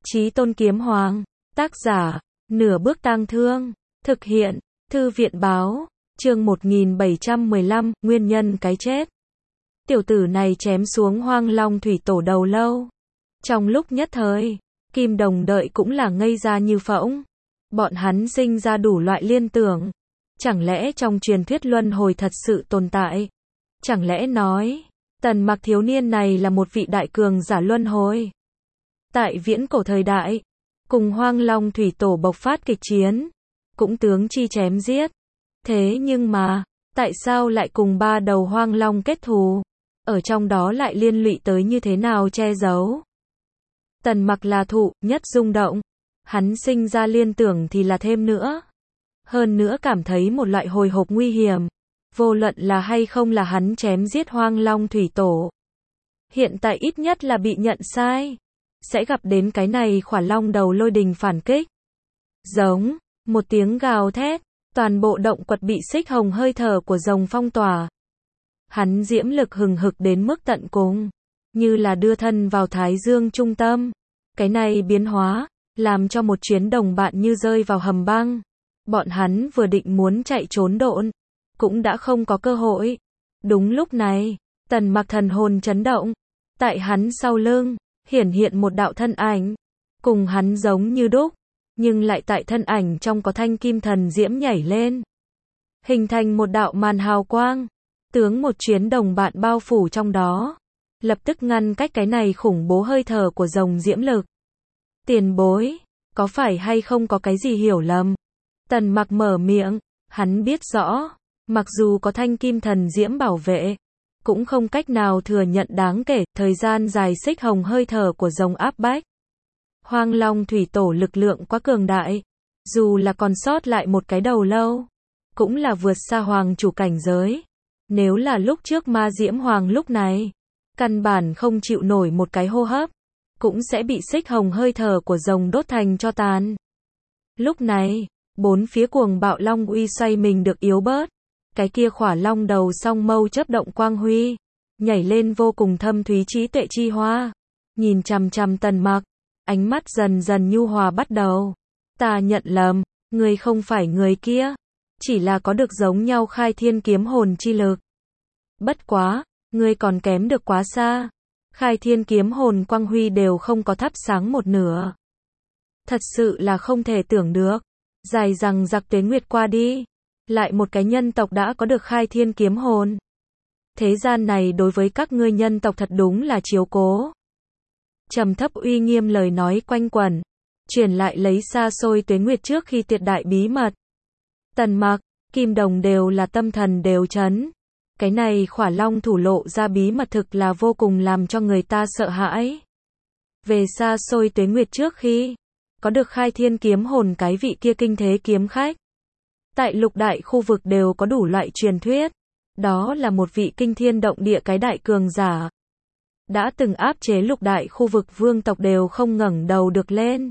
Chí Tôn Kiếm Hoàng, tác giả, Nửa Bước Tang Thương, thực hiện, Thư viện báo, chương 1715, nguyên nhân cái chết. Tiểu tử này chém xuống Hoang Long Thủy Tổ đầu lâu. Trong lúc nhất thời, Kim Đồng đợi cũng là ngây ra như phỗng. Bọn hắn sinh ra đủ loại liên tưởng. Chẳng lẽ trong truyền thuyết luân hồi thật sự tồn tại? Chẳng lẽ nói, Tần Mặc thiếu niên này là một vị đại cường giả luân hồi? Tại viễn cổ thời đại, cùng Hoang Long Thủy Tổ bộc phát kịch chiến, cũng tướng chi chém giết. Thế nhưng mà, tại sao lại cùng ba đầu Hoang Long kết thù? Ở trong đó lại liên lụy tới như thế nào che giấu? Tần Mặc là thụ nhất rung động. Hắn sinh ra liên tưởng thì là thêm nữa. Hơn nữa cảm thấy một loại hồi hộp nguy hiểm. Vô luận là hay không là hắn chém giết Hoang Long Thủy Tổ. Hiện tại ít nhất là bị nhận sai. Sẽ gặp đến cái này khỏa long đầu lôi đình phản kích. Giống, một tiếng gào thét, toàn bộ động quật bị xích hồng hơi thở của rồng phong tỏa. Hắn diễm lực hừng hực đến mức tận cùng, như là đưa thân vào thái dương trung tâm. Cái này biến hóa, làm cho một chuyến đồng bạn như rơi vào hầm băng. Bọn hắn vừa định muốn chạy trốn độn, cũng đã không có cơ hội. Đúng lúc này, Tần Mặc thần hồn chấn động. Tại hắn sau lưng, hiển hiện một đạo thân ảnh, cùng hắn giống như đúc, nhưng lại tại thân ảnh trong có thanh kim thần diễm nhảy lên, hình thành một đạo màn hào quang, tướng một chuyến đồng bạn bao phủ trong đó, lập tức ngăn cách cái này khủng bố hơi thở của rồng diễm lực. Tiền bối, có phải hay không có cái gì hiểu lầm? Tần Mặc mở miệng, hắn biết rõ, mặc dù có thanh kim thần diễm bảo vệ, cũng không cách nào thừa nhận đáng kể thời gian dài xích hồng hơi thở của rồng áp bách. Hoang Long Thủy Tổ lực lượng quá cường đại, dù là còn sót lại một cái đầu lâu, cũng là vượt xa hoàng chủ cảnh giới. Nếu là lúc trước Ma Diễm Hoàng lúc này, căn bản không chịu nổi một cái hô hấp, cũng sẽ bị xích hồng hơi thở của rồng đốt thành tro tàn. Lúc này, bốn phía cuồng bạo long uy xoay mình được yếu bớt. Cái kia khỏa long đầu song mâu chớp động quang huy, nhảy lên vô cùng thâm thúy trí tuệ chi hoa, nhìn chằm chằm Tần Mặc, ánh mắt dần dần nhu hòa bắt đầu. Ta nhận lầm, ngươi không phải người kia, chỉ là có được giống nhau khai thiên kiếm hồn chi lực. Bất quá, ngươi còn kém được quá xa. Khai thiên kiếm hồn quang huy đều không có thắp sáng một nửa. Thật sự là không thể tưởng được. Dài rằng giặc tuế nguyệt qua đi, lại một cái nhân tộc đã có được khai thiên kiếm hồn. Thế gian này đối với các ngươi nhân tộc thật đúng là chiếu cố. Trầm thấp uy nghiêm lời nói quanh quẩn, truyền lại lấy xa xôi tuế nguyệt trước khi tuyệt đại bí mật. Tần Mặc, Kim Đồng đều là tâm thần đều chấn. Cái này khỏa long thủ lộ ra bí mật thực là vô cùng làm cho người ta sợ hãi. Về xa xôi tuế nguyệt trước khi có được khai thiên kiếm hồn cái vị kia kinh thế kiếm khách. Tại lục đại khu vực đều có đủ loại truyền thuyết. Đó là một vị kinh thiên động địa cái đại cường giả. Đã từng áp chế lục đại khu vực vương tộc đều không ngẩng đầu được lên.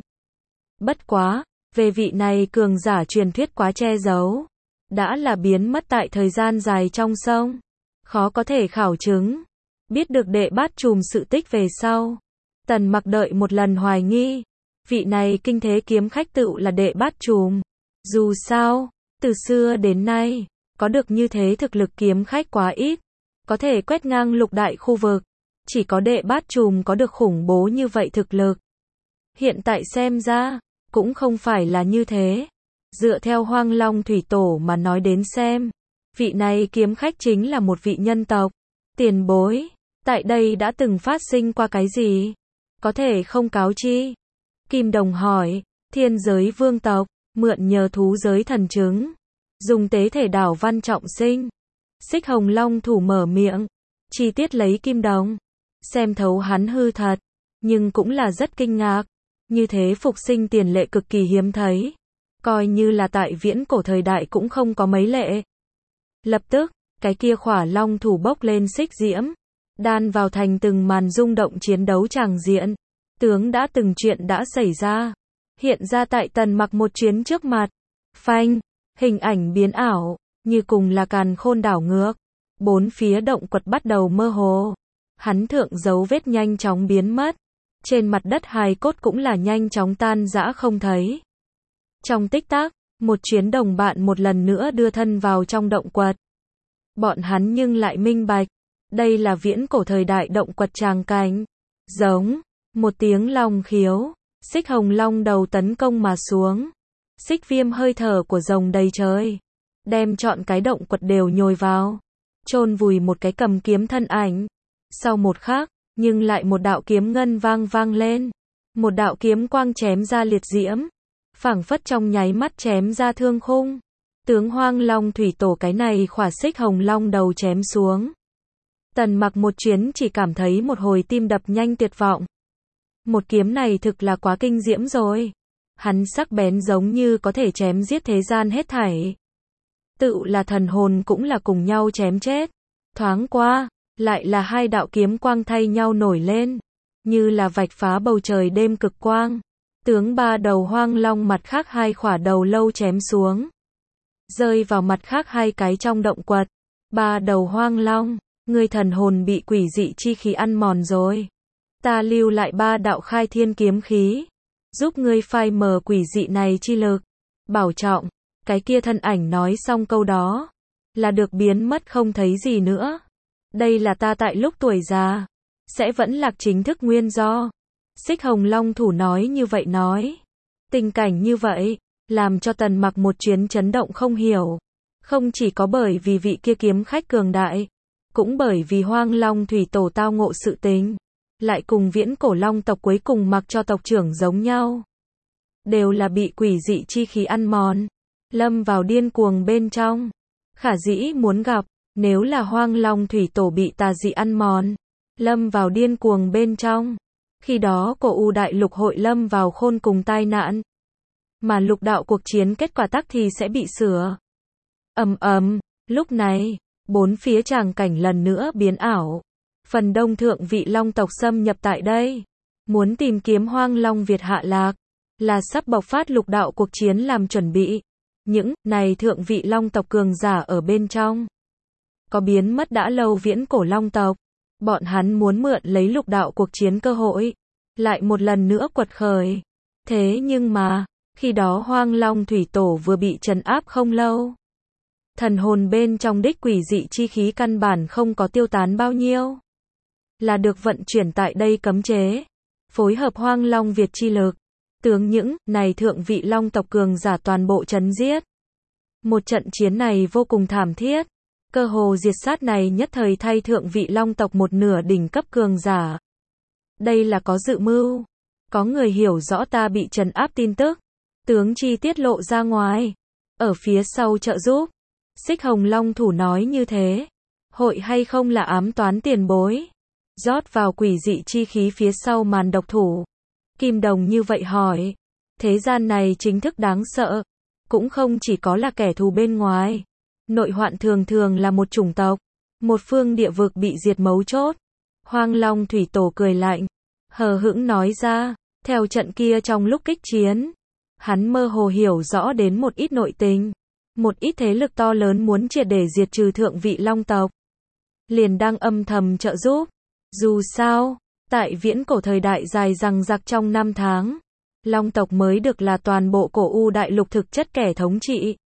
Bất quá, về vị này cường giả truyền thuyết quá che giấu. Đã là biến mất tại thời gian dài trong sông. Khó có thể khảo chứng. Biết được đệ bát trùm sự tích về sau. Tần Mặc đợi một lần hoài nghi. Vị này kinh thế kiếm khách tựu là đệ bát trùm. Dù sao, từ xưa đến nay, có được như thế thực lực kiếm khách quá ít, có thể quét ngang lục đại khu vực. Chỉ có đệ bát trùm có được khủng bố như vậy thực lực. Hiện tại xem ra, cũng không phải là như thế. Dựa theo Hoang Long Thủy Tổ mà nói đến xem, vị này kiếm khách chính là một vị nhân tộc. Tiền bối, tại đây đã từng phát sinh qua cái gì? Có thể không cáo chi? Kim Đồng hỏi, thiên giới vương tộc, mượn nhờ thú giới thần chứng, dùng tế thể đảo văn trọng sinh. Xích hồng long thủ mở miệng, chi tiết lấy Kim Đồng, xem thấu hắn hư thật, nhưng cũng là rất kinh ngạc. Như thế phục sinh tiền lệ cực kỳ hiếm thấy, coi như là tại viễn cổ thời đại cũng không có mấy lệ. Lập tức, cái kia khỏa long thủ bốc lên xích diễm, đan vào thành từng màn rung động chiến đấu tràng diện. Tướng đã từng chuyện đã xảy ra, hiện ra tại Tần Mặc một chuyến trước mặt. Phanh, hình ảnh biến ảo, như cùng là càn khôn đảo ngược. Bốn phía động quật bắt đầu mơ hồ. Hắn thượng dấu vết nhanh chóng biến mất. trên mặt đất hài cốt cũng là nhanh chóng tan rã không thấy. Trong tích tắc, một chuyến đồng bạn một lần nữa đưa thân vào trong động quật. Bọn hắn nhưng lại minh bạch, đây là viễn cổ thời đại động quật tràng cảnh. Giống, một tiếng long khiếu, xích hồng long đầu tấn công mà xuống. Xích viêm hơi thở của rồng đầy trời, đem trọn cái động quật đều nhồi vào, chôn vùi một cái cầm kiếm thân ảnh. Sau một khắc, nhưng lại một đạo kiếm ngân vang lên, một đạo kiếm quang chém ra liệt diễm, phảng phất trong nháy mắt chém ra thương khung. Tướng Hoang Long Thủy Tổ cái này khỏa xích hồng long đầu chém xuống. Tần Mặc một chuyến chỉ cảm thấy một hồi tim đập nhanh tuyệt vọng. Một kiếm này thực là quá kinh diễm rồi. Hắn sắc bén giống như có thể chém giết thế gian hết thảy. Tự là thần hồn cũng là cùng nhau chém chết. Thoáng qua, lại là hai đạo kiếm quang thay nhau nổi lên, như là vạch phá bầu trời đêm cực quang. Tướng ba đầu hoang long mặt khác hai khỏa đầu lâu chém xuống, rơi vào mặt khác hai cái trong động quật. Ba đầu hoang long, ngươi thần hồn bị quỷ dị chi khí ăn mòn rồi. Ta lưu lại ba đạo khai thiên kiếm khí, giúp ngươi phai mờ quỷ dị này chi lực. Bảo trọng. Cái kia thân ảnh nói xong câu đó, là được biến mất không thấy gì nữa. Đây là ta tại lúc tuổi già, sẽ vẫn lạc chính thức nguyên do. Xích hồng long thủ nói như vậy nói. Tình cảnh như vậy, làm cho Tần Mặc một chuyến chấn động không hiểu. Không chỉ có bởi vì vị kia kiếm khách cường đại, cũng bởi vì Hoang Long Thủy Tổ tao ngộ sự tình, lại cùng viễn cổ long tộc cuối cùng mặc cho tộc trưởng giống nhau. Đều là bị quỷ dị chi khí ăn mòn, lâm vào điên cuồng bên trong. Khả dĩ muốn gặp, nếu là Hoang Long Thủy Tổ bị tà dị ăn mòn, lâm vào điên cuồng bên trong, khi đó cổ U đại lục hội lâm vào khôn cùng tai nạn. Mà lục đạo cuộc chiến kết quả tắc thì sẽ bị sửa. Lúc này, bốn phía tràng cảnh lần nữa biến ảo. Phần đông thượng vị long tộc xâm nhập tại đây, muốn tìm kiếm Hoang Long Việt hạ lạc, là sắp bộc phát lục đạo cuộc chiến làm chuẩn bị. Những này thượng vị long tộc cường giả ở bên trong, có biến mất đã lâu viễn cổ long tộc. Bọn hắn muốn mượn lấy lục đạo cuộc chiến cơ hội, lại một lần nữa quật khởi. Thế nhưng mà, khi đó Hoang Long Thủy Tổ vừa bị trấn áp không lâu. Thần hồn bên trong đích quỷ dị chi khí căn bản không có tiêu tán bao nhiêu, là được vận chuyển tại đây cấm chế, phối hợp Hoang Long Việt chi lực, tướng những này thượng vị long tộc cường giả toàn bộ trấn giết. Một trận chiến này vô cùng thảm thiết, cơ hồ diệt sát này nhất thời thay thượng vị long tộc một nửa đỉnh cấp cường giả. Đây là có dự mưu, có người hiểu rõ ta bị trấn áp tin tức, tướng chi tiết lộ ra ngoài, ở phía sau trợ giúp. Xích hồng long thủ nói như thế, hội hay không là ám toán tiền bối, rót vào quỷ dị chi khí phía sau màn độc thủ. Kim Đồng như vậy hỏi, thế gian này chính thức đáng sợ, cũng không chỉ có là kẻ thù bên ngoài, nội hoạn thường thường là một chủng tộc, một phương địa vực bị diệt mấu chốt. Hoang Long Thủy Tổ cười lạnh, hờ hững nói ra, theo trận kia trong lúc kích chiến, hắn mơ hồ hiểu rõ đến một ít nội tình, một ít thế lực to lớn muốn triệt để diệt trừ thượng vị long tộc, liền đang âm thầm trợ giúp. Dù sao, tại viễn cổ thời đại dài dằng dặc trong năm tháng, long tộc mới được là toàn bộ cổ U đại lục thực chất kẻ thống trị,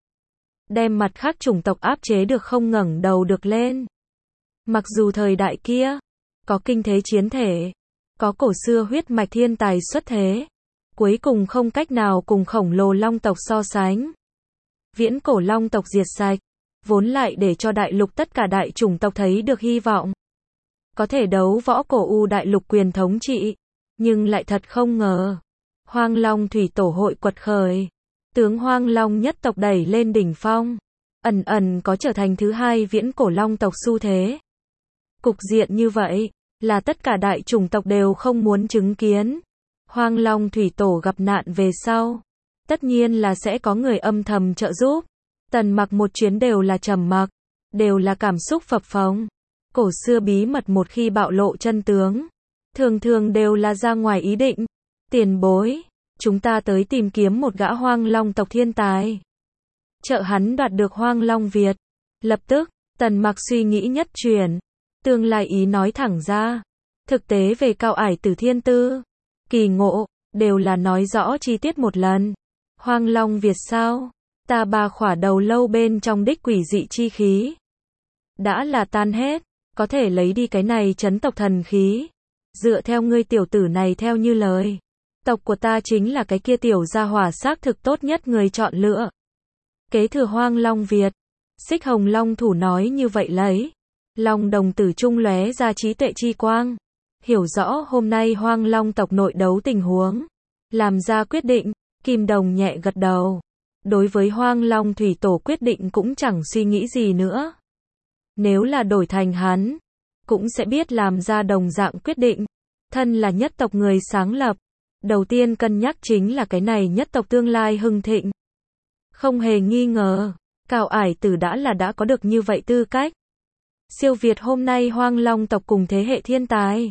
đem mặt khác chủng tộc áp chế được không ngẩng đầu được lên. Mặc dù thời đại kia, có kinh thế chiến thể, có cổ xưa huyết mạch thiên tài xuất thế, cuối cùng không cách nào cùng khổng lồ long tộc so sánh. Viễn cổ long tộc diệt sạch, vốn lại để cho đại lục tất cả đại chủng tộc thấy được hy vọng, có thể đấu võ cổ U đại lục quyền thống trị, nhưng lại thật không ngờ, Hoang Long Thủy Tổ hội quật khởi, tướng Hoang Long nhất tộc đẩy lên đỉnh phong, ẩn ẩn có trở thành thứ hai viễn cổ long tộc xu thế. Cục diện như vậy, là tất cả đại chủng tộc đều không muốn chứng kiến. Hoang Long Thủy Tổ gặp nạn về sau, tất nhiên là sẽ có người âm thầm trợ giúp. Tần Mặc một chuyến đều là trầm mặc, đều là cảm xúc phập phồng. Cổ xưa bí mật một khi bạo lộ chân tướng, thường thường đều là ra ngoài ý định. Tiền bối, chúng ta tới tìm kiếm một gã Hoang Long tộc thiên tài, trợ hắn đoạt được Hoang Long Việt. Lập tức, Tần Mặc suy nghĩ nhất chuyển, tương lai ý nói thẳng ra. Thực tế về Cao Ải Tử thiên tư, kỳ ngộ, đều là nói rõ chi tiết một lần. Hoang Long Việt sao? Ta ba khỏa đầu lâu bên trong đích quỷ dị chi khí. Đã là tan hết, có thể lấy đi cái này chấn tộc thần khí. Dựa theo ngươi tiểu tử này theo như lời. Tộc của ta chính là cái kia tiểu gia hỏa xác thực tốt nhất người chọn lựa. Kế thừa Hoang Long Việt. Xích Hồng Long thủ nói như vậy lấy. Long đồng tử trung lóe ra trí tuệ chi quang. Hiểu rõ hôm nay Hoang Long tộc nội đấu tình huống. Làm ra quyết định, Kim Đồng nhẹ gật đầu. Đối với Hoang Long thủy tổ quyết định cũng chẳng suy nghĩ gì nữa. Nếu là đổi thành hắn, cũng sẽ biết làm ra đồng dạng quyết định. Thân là nhất tộc người sáng lập. Đầu tiên cân nhắc chính là cái này nhất tộc tương lai hưng thịnh. Không hề nghi ngờ, Cao Ải Tử đã có được như vậy tư cách. Siêu việt hôm nay Hoang Long tộc cùng thế hệ thiên tài.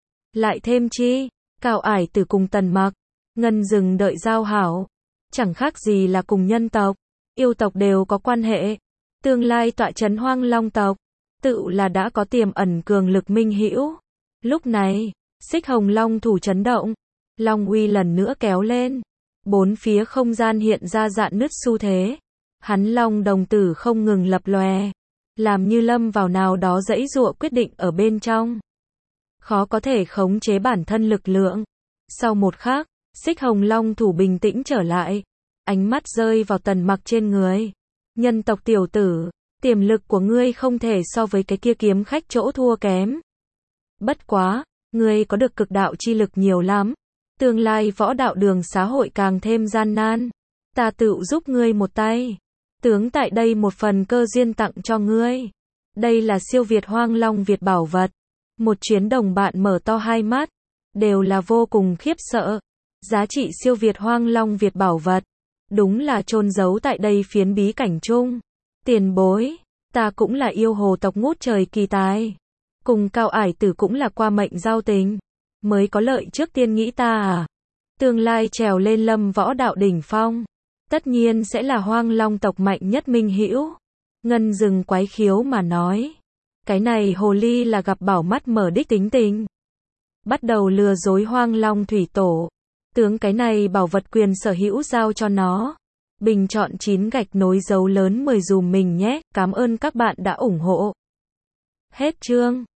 Lại thêm chi, Cao Ải Tử cùng Tần Mặc, Ngân Dừng đợi giao hảo. Chẳng khác gì là cùng nhân tộc, yêu tộc đều có quan hệ. Tương lai tọa trấn Hoang Long tộc, tự là đã có tiềm ẩn cường lực minh hữu. Lúc này, Xích Hồng Long thủ chấn động. Long uy lần nữa kéo lên. Bốn phía không gian hiện ra rạn nứt xu thế. Hắn long đồng tử không ngừng lập lòe. Làm như lâm vào nào đó giãy giụa quyết định ở bên trong. Khó có thể khống chế bản thân lực lượng. Sau một khắc, Xích Hồng Long thủ bình tĩnh trở lại. Ánh mắt rơi vào Tần Mặc trên người. Nhân tộc tiểu tử, tiềm lực của ngươi không thể so với cái kia kiếm khách chỗ thua kém. Bất quá, ngươi có được cực đạo chi lực nhiều lắm. Tương lai võ đạo đường xã hội càng thêm gian nan. Ta tự giúp ngươi một tay. Tướng tại đây một phần cơ duyên tặng cho ngươi. Đây là siêu việt Hoang Long Việt bảo vật. Một chuyến đồng bạn mở to hai mắt. Đều là vô cùng khiếp sợ. Giá trị siêu việt Hoang Long Việt bảo vật. Đúng là chôn giấu tại đây phiến bí cảnh chung. Tiền bối. Ta cũng là yêu hồ tộc ngút trời kỳ tài. Cùng Cao Ải Tử cũng là qua mệnh giao tình. Mới có lợi trước tiên nghĩ ta à. Tương lai trèo lên lâm võ đạo đỉnh phong. Tất nhiên sẽ là Hoang Long tộc mạnh nhất minh hữu. Ngân Dừng quái khiếu mà nói. Cái này hồ ly là gặp bảo mắt mở đích tính tình. Bắt đầu lừa dối Hoang Long thủy tổ. Tướng cái này bảo vật quyền sở hữu giao cho nó. Bình chọn 9 gạch nối dấu lớn 10 dùm mình nhé. Cảm ơn các bạn đã ủng hộ. Hết chương.